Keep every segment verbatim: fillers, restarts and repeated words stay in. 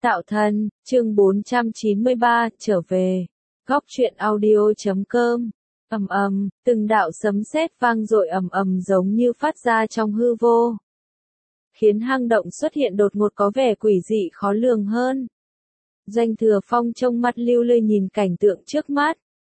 Tạo thân, chương bốn trăm chín mươi ba, trở về. Góc truyện audio chấm com. Ầm ầm, từng đạo sấm sét vang dội ầm ầm giống như phát ra trong hư vô, khiến hang động xuất hiện đột ngột có vẻ quỷ dị khó lường hơn. Doanh Thừa Phong trông mắt lưu lơi nhìn cảnh tượng trước mắt.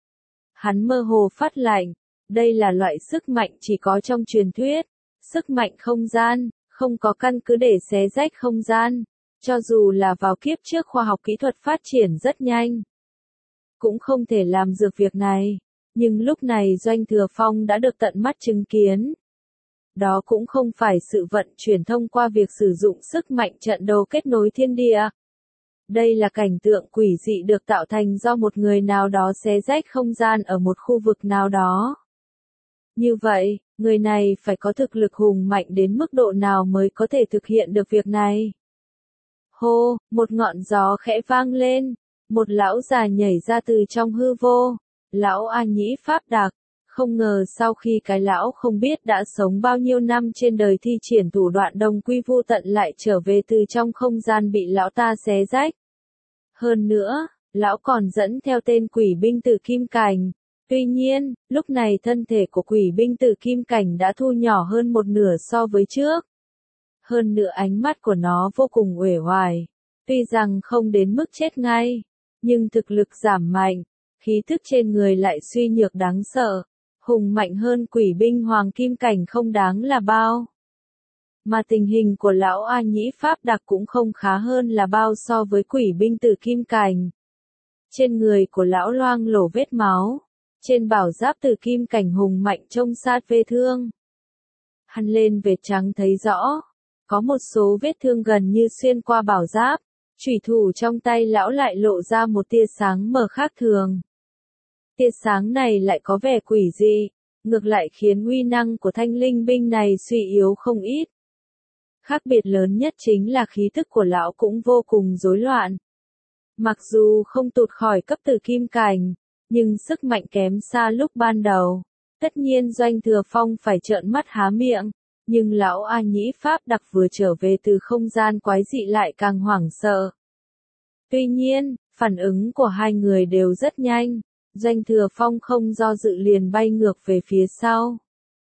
Hắn mơ hồ phát lạnh, đây là loại sức mạnh chỉ có trong truyền thuyết, sức mạnh không gian, không có căn cứ để xé rách không gian. Cho dù là vào kiếp trước khoa học kỹ thuật phát triển rất nhanh, cũng không thể làm được việc này. Nhưng lúc này Doanh Thừa Phong đã được tận mắt chứng kiến. Đó cũng không phải sự vận chuyển thông qua việc sử dụng sức mạnh trận đấu kết nối thiên địa. Đây là cảnh tượng quỷ dị được tạo thành do một người nào đó xé rách không gian ở một khu vực nào đó. Như vậy, người này phải có thực lực hùng mạnh đến mức độ nào mới có thể thực hiện được việc này? Hô, một ngọn gió khẽ vang lên, một lão già nhảy ra từ trong hư vô, lão A Nhĩ Pháp Đạc. Không ngờ sau khi cái lão không biết đã sống bao nhiêu năm trên đời thi triển thủ đoạn đồng quy vu tận lại trở về từ trong không gian bị lão ta xé rách. Hơn nữa, lão còn dẫn theo tên quỷ binh tử kim cảnh. Tuy nhiên, lúc này thân thể của quỷ binh tử kim cảnh đã thu nhỏ hơn một nửa so với trước. Hơn nữa ánh mắt của nó vô cùng uể oải. Tuy rằng không đến mức chết ngay, nhưng thực lực giảm mạnh, khí thức trên người lại suy nhược đáng sợ. Hùng mạnh hơn quỷ binh hoàng kim cảnh không đáng là bao. Mà tình hình của lão A Nhĩ Pháp Đạc cũng không khá hơn là bao so với quỷ binh tử kim cảnh. Trên người của lão loang lổ vết máu, trên bảo giáp tử kim cảnh hùng mạnh trông sát vết thương. Hằn lên vệt trắng thấy rõ, có một số vết thương gần như xuyên qua bảo giáp. Chủy thủ trong tay lão lại lộ ra một tia sáng mờ khác thường. Tia sáng này lại có vẻ quỷ dị, ngược lại khiến uy năng của thanh linh binh này suy yếu không ít. Khác biệt lớn nhất chính là khí thức của lão cũng vô cùng rối loạn. Mặc dù không tụt khỏi cấp tử kim cảnh, nhưng sức mạnh kém xa lúc ban đầu. Tất nhiên Doanh Thừa Phong phải trợn mắt há miệng, nhưng lão A Nhĩ Pháp Đạc vừa trở về từ không gian quái dị lại càng hoảng sợ. Tuy nhiên, phản ứng của hai người đều rất nhanh. Doanh Thừa Phong không do dự liền bay ngược về phía sau.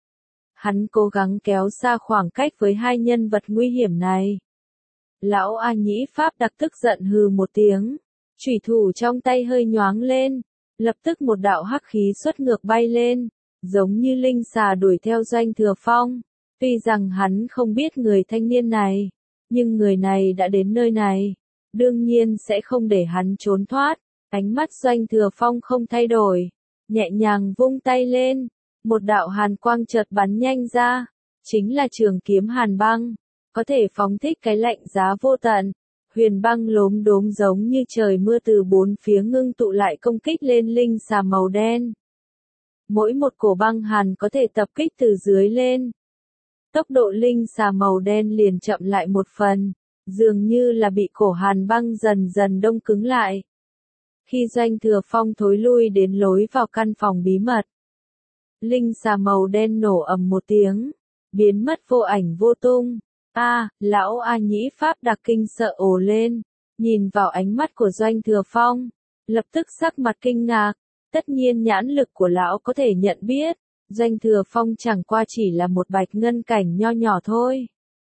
Hắn cố gắng kéo xa khoảng cách với hai nhân vật nguy hiểm này. Lão A Nhĩ Pháp Đạc tức giận hừ một tiếng, chủy thủ trong tay hơi nhoáng lên, lập tức một đạo hắc khí xuất ngược bay lên, giống như linh xà đuổi theo Doanh Thừa Phong. Tuy rằng hắn không biết người thanh niên này, nhưng người này đã đến nơi này, đương nhiên sẽ không để hắn trốn thoát. Ánh mắt Doanh Thừa Phong không thay đổi, nhẹ nhàng vung tay lên, một đạo hàn quang chợt bắn nhanh ra, chính là trường kiếm hàn băng, có thể phóng thích cái lạnh giá vô tận. Huyền băng lốm đốm giống như trời mưa từ bốn phía ngưng tụ lại công kích lên linh xà màu đen. Mỗi một cổ băng hàn có thể tập kích từ dưới lên. Tốc độ linh xà màu đen liền chậm lại một phần, dường như là bị cổ hàn băng dần dần đông cứng lại. Khi Doanh Thừa Phong thối lui đến lối vào căn phòng bí mật, linh xà màu đen nổ ầm một tiếng, biến mất vô ảnh vô tung. A, à, lão A Nhĩ Pháp Đạc kinh sợ ồ lên, nhìn vào ánh mắt của Doanh Thừa Phong, lập tức sắc mặt kinh ngạc. Tất nhiên nhãn lực của lão có thể nhận biết, Doanh Thừa Phong chẳng qua chỉ là một bạch ngân cảnh nho nhỏ thôi.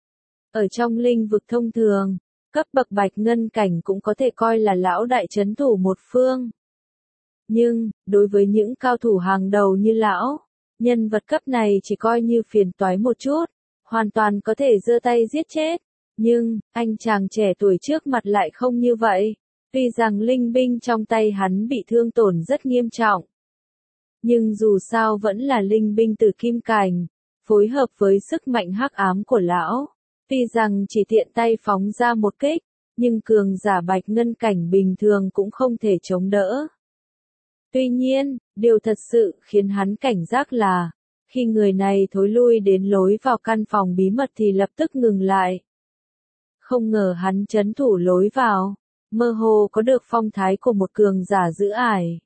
Ở trong linh vực thông thường, cấp bậc bạch ngân cảnh cũng có thể coi là lão đại trấn thủ một phương. Nhưng, đối với những cao thủ hàng đầu như lão, nhân vật cấp này chỉ coi như phiền toái một chút, hoàn toàn có thể giơ tay giết chết. Nhưng, anh chàng trẻ tuổi trước mặt lại không như vậy. Tuy rằng linh binh trong tay hắn bị thương tổn rất nghiêm trọng, nhưng dù sao vẫn là linh binh tử kim cảnh, phối hợp với sức mạnh hắc ám của lão. Tuy rằng chỉ tiện tay phóng ra một kích, nhưng cường giả bạch ngân cảnh bình thường cũng không thể chống đỡ. Tuy nhiên, điều thật sự khiến hắn cảnh giác là, khi người này thối lui đến lối vào căn phòng bí mật thì lập tức ngừng lại. Không ngờ hắn trấn thủ lối vào, mơ hồ có được phong thái của một cường giả giữ ải.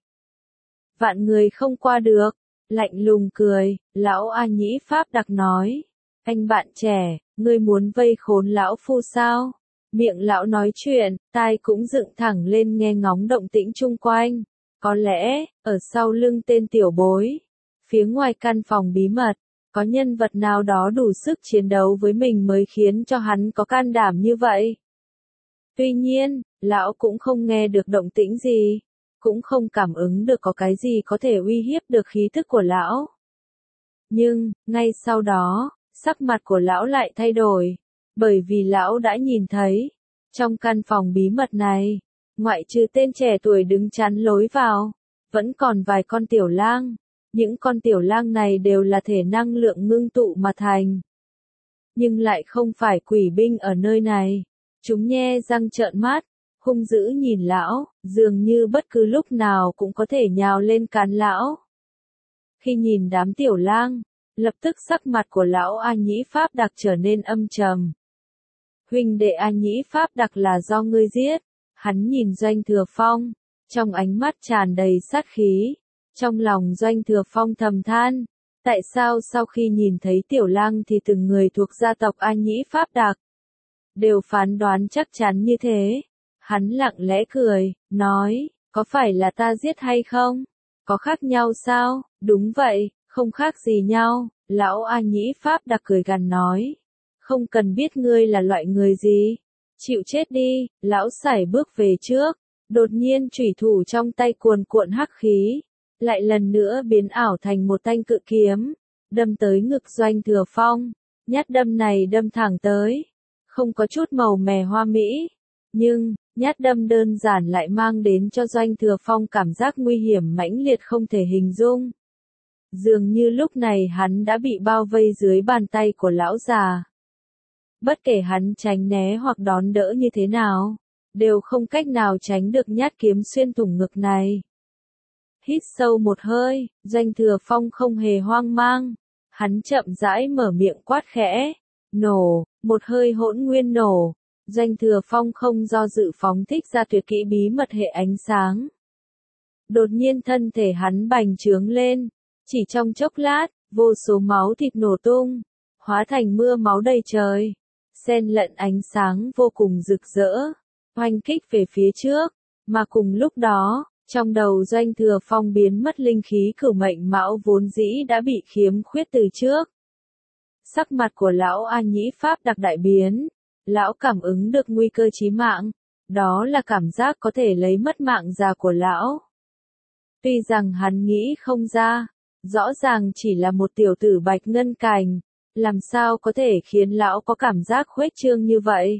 Vạn người không qua được, lạnh lùng cười, lão A Nhĩ Pháp Đạc nói, anh bạn trẻ, ngươi muốn vây khốn lão phu sao? Miệng lão nói chuyện, tai cũng dựng thẳng lên nghe ngóng động tĩnh chung quanh. Có lẽ, ở sau lưng tên tiểu bối, phía ngoài căn phòng bí mật, có nhân vật nào đó đủ sức chiến đấu với mình mới khiến cho hắn có can đảm như vậy. Tuy nhiên, lão cũng không nghe được động tĩnh gì, cũng không cảm ứng được có cái gì có thể uy hiếp được khí thức của lão. Nhưng, ngay sau đó, sắc mặt của lão lại thay đổi, bởi vì lão đã nhìn thấy, trong căn phòng bí mật này, ngoại trừ tên trẻ tuổi đứng chắn lối vào, vẫn còn vài con tiểu lang. Những con tiểu lang này đều là thể năng lượng ngưng tụ mà thành. Nhưng lại không phải quỷ binh ở nơi này. Chúng nhe răng trợn mắt, hung dữ nhìn lão, dường như bất cứ lúc nào cũng có thể nhào lên cắn lão. Khi nhìn đám tiểu lang, lập tức sắc mặt của lão A Nhĩ Pháp Đặc trở nên âm trầm. Huynh đệ A Nhĩ Pháp Đặc là do ngươi giết. Hắn nhìn Doanh Thừa Phong, trong ánh mắt tràn đầy sát khí. Trong lòng Doanh Thừa Phong thầm than, tại sao sau khi nhìn thấy tiểu lang thì từng người thuộc gia tộc A Nhĩ Pháp Đặc đều phán đoán chắc chắn như thế. Hắn lặng lẽ cười, nói, có phải là ta giết hay không? Có khác nhau sao? Đúng vậy, không khác gì nhau. Lão A Nhĩ Pháp Đặc cười gằn nói, không cần biết ngươi là loại người gì, chịu chết đi. Lão sải bước về trước, đột nhiên chủy thủ trong tay cuồn cuộn hắc khí, lại lần nữa biến ảo thành một thanh cự kiếm, đâm tới ngực Doanh Thừa Phong. Nhát đâm này đâm thẳng tới, không có chút màu mè hoa mỹ, nhưng, nhát đâm đơn giản lại mang đến cho Doanh Thừa Phong cảm giác nguy hiểm mãnh liệt không thể hình dung. Dường như lúc này hắn đã bị bao vây dưới bàn tay của lão già. Bất kể hắn tránh né hoặc đón đỡ như thế nào, đều không cách nào tránh được nhát kiếm xuyên thủng ngực này. Hít sâu một hơi, Doanh Thừa Phong không hề hoang mang. Hắn chậm rãi mở miệng quát khẽ. Nổ, một hơi hỗn nguyên nổ. Doanh Thừa Phong không do dự phóng thích ra tuyệt kỹ bí mật hệ ánh sáng. Đột nhiên thân thể hắn bành trướng lên. Chỉ trong chốc lát, vô số máu thịt nổ tung, hóa thành mưa máu đầy trời. Xen lẫn ánh sáng vô cùng rực rỡ, oanh kích về phía trước. Mà cùng lúc đó, trong đầu Doanh Thừa Phong biến mất linh khí cửu mệnh mão vốn dĩ đã bị khiếm khuyết từ trước. Sắc mặt của lão A Nhĩ Pháp Đặc đại biến, lão cảm ứng được nguy cơ chí mạng, đó là cảm giác có thể lấy mất mạng già của lão. Tuy rằng hắn nghĩ không ra, rõ ràng chỉ là một tiểu tử bạch ngân cành, làm sao có thể khiến lão có cảm giác khuếch trương như vậy.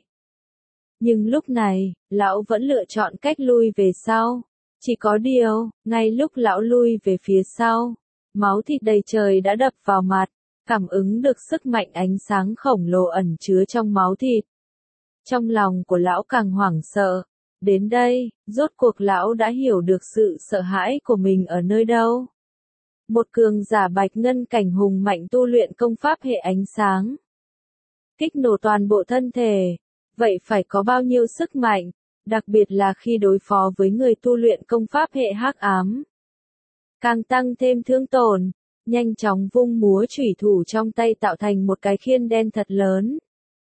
Nhưng lúc này, lão vẫn lựa chọn cách lui về sau. Chỉ có điều, ngay lúc lão lui về phía sau, máu thịt đầy trời đã đập vào mặt, cảm ứng được sức mạnh ánh sáng khổng lồ ẩn chứa trong máu thịt. Trong lòng của lão càng hoảng sợ. Đến đây, rốt cuộc lão đã hiểu được sự sợ hãi của mình ở nơi đâu. Một cường giả bạch ngân cảnh hùng mạnh tu luyện công pháp hệ ánh sáng. Kích nổ toàn bộ thân thể. Vậy phải có bao nhiêu sức mạnh, đặc biệt là khi đối phó với người tu luyện công pháp hệ hắc ám. Càng tăng thêm thương tổn, nhanh chóng vung múa chủy thủ trong tay tạo thành một cái khiên đen thật lớn.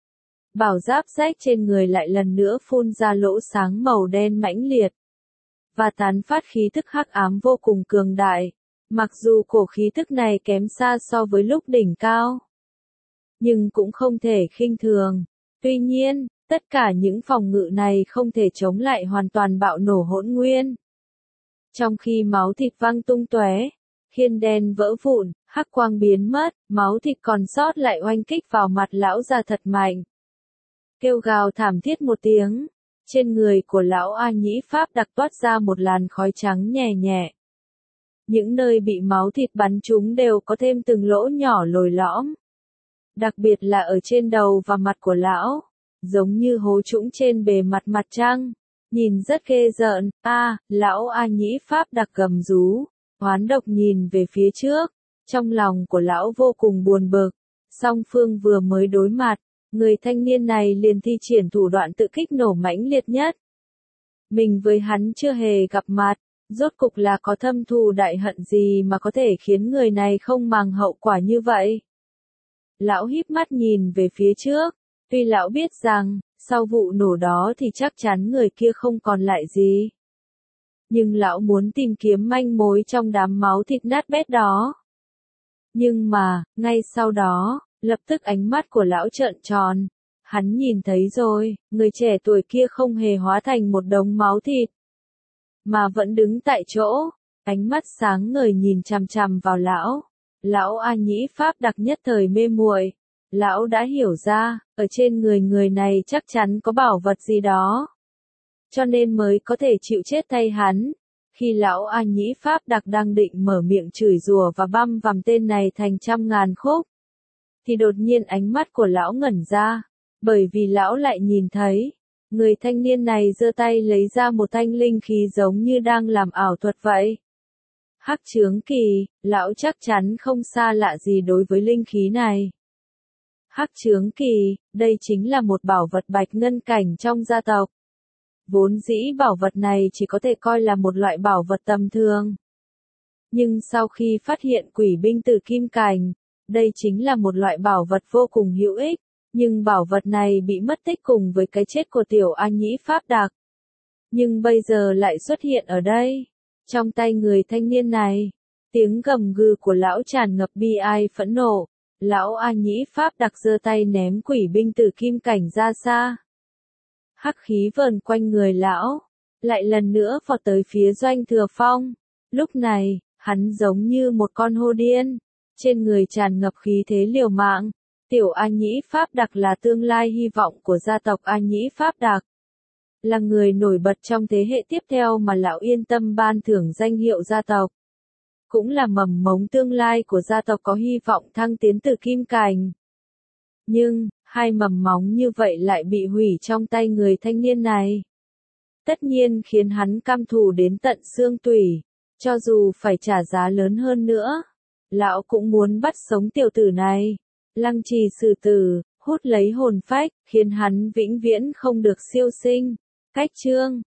Bảo giáp rách trên người lại lần nữa phun ra lỗ sáng màu đen mãnh liệt. Và tán phát khí thức hắc ám vô cùng cường đại. Mặc dù cổ khí thức này kém xa so với lúc đỉnh cao, nhưng cũng không thể khinh thường. Tuy nhiên, tất cả những phòng ngự này không thể chống lại hoàn toàn bạo nổ hỗn nguyên. Trong khi máu thịt văng tung tóe, khiên đen vỡ vụn, hắc quang biến mất, máu thịt còn sót lại oanh kích vào mặt lão già thật mạnh. Kêu gào thảm thiết một tiếng, trên người của lão A Nhĩ Pháp Đặc toát ra một làn khói trắng nhẹ nhẹ. Những nơi bị máu thịt bắn trúng đều có thêm từng lỗ nhỏ lồi lõm. Đặc biệt là ở trên đầu và mặt của lão, giống như hố trũng trên bề mặt mặt trăng, nhìn rất ghê rợn. A, à, lão A Nhĩ Pháp Đặc gầm rú, oán độc nhìn về phía trước, trong lòng của lão vô cùng buồn bực. Song phương vừa mới đối mặt, người thanh niên này liền thi triển thủ đoạn tự kích nổ mãnh liệt nhất. Mình với hắn chưa hề gặp mặt, rốt cục là có thâm thù đại hận gì mà có thể khiến người này không màng hậu quả như vậy. Lão híp mắt nhìn về phía trước, tuy lão biết rằng, sau vụ nổ đó thì chắc chắn người kia không còn lại gì. Nhưng lão muốn tìm kiếm manh mối trong đám máu thịt nát bét đó. Nhưng mà, ngay sau đó, lập tức ánh mắt của lão trợn tròn. Hắn nhìn thấy rồi, người trẻ tuổi kia không hề hóa thành một đống máu thịt, mà vẫn đứng tại chỗ, ánh mắt sáng ngời nhìn chằm chằm vào lão. Lão A Nhĩ Pháp Đặc nhất thời mê muội. Lão đã hiểu ra, ở trên người người này chắc chắn có bảo vật gì đó, cho nên mới có thể chịu chết thay hắn. Khi lão A Nhĩ Pháp Đặc đang định mở miệng chửi rủa và băm vằm tên này thành trăm ngàn khúc, thì đột nhiên ánh mắt của lão ngẩn ra, bởi vì lão lại nhìn thấy, người thanh niên này giơ tay lấy ra một thanh linh khí giống như đang làm ảo thuật vậy. Hắc Chướng Kỳ, lão chắc chắn không xa lạ gì đối với linh khí này. Hắc Chướng Kỳ, đây chính là một bảo vật bạch ngân cảnh trong gia tộc. Vốn dĩ bảo vật này chỉ có thể coi là một loại bảo vật tầm thường. Nhưng sau khi phát hiện quỷ binh tử kim cảnh, đây chính là một loại bảo vật vô cùng hữu ích, nhưng bảo vật này bị mất tích cùng với cái chết của tiểu A Nhĩ Pháp Đặc. Nhưng bây giờ lại xuất hiện ở đây, trong tay người thanh niên này. Tiếng gầm gừ của lão tràn ngập bi ai phẫn nộ, lão A Nhĩ Pháp Đặc giơ tay ném quỷ binh tử kim cảnh ra xa. Hắc khí vờn quanh người lão, lại lần nữa vọt tới phía Doanh Thừa Phong. Lúc này, hắn giống như một con hổ điên, trên người tràn ngập khí thế liều mạng. Tiểu A Nhĩ Pháp Đặc là tương lai hy vọng của gia tộc A Nhĩ Pháp Đặc, là người nổi bật trong thế hệ tiếp theo mà lão yên tâm ban thưởng danh hiệu gia tộc, cũng là mầm mống tương lai của gia tộc có hy vọng thăng tiến từ kim cảnh. Nhưng, hai mầm móng như vậy lại bị hủy trong tay người thanh niên này. Tất nhiên khiến hắn căm thù đến tận xương tủy, cho dù phải trả giá lớn hơn nữa, lão cũng muốn bắt sống tiểu tử này, lăng trì xử tử, hút lấy hồn phách, khiến hắn vĩnh viễn không được siêu sinh. Cách chương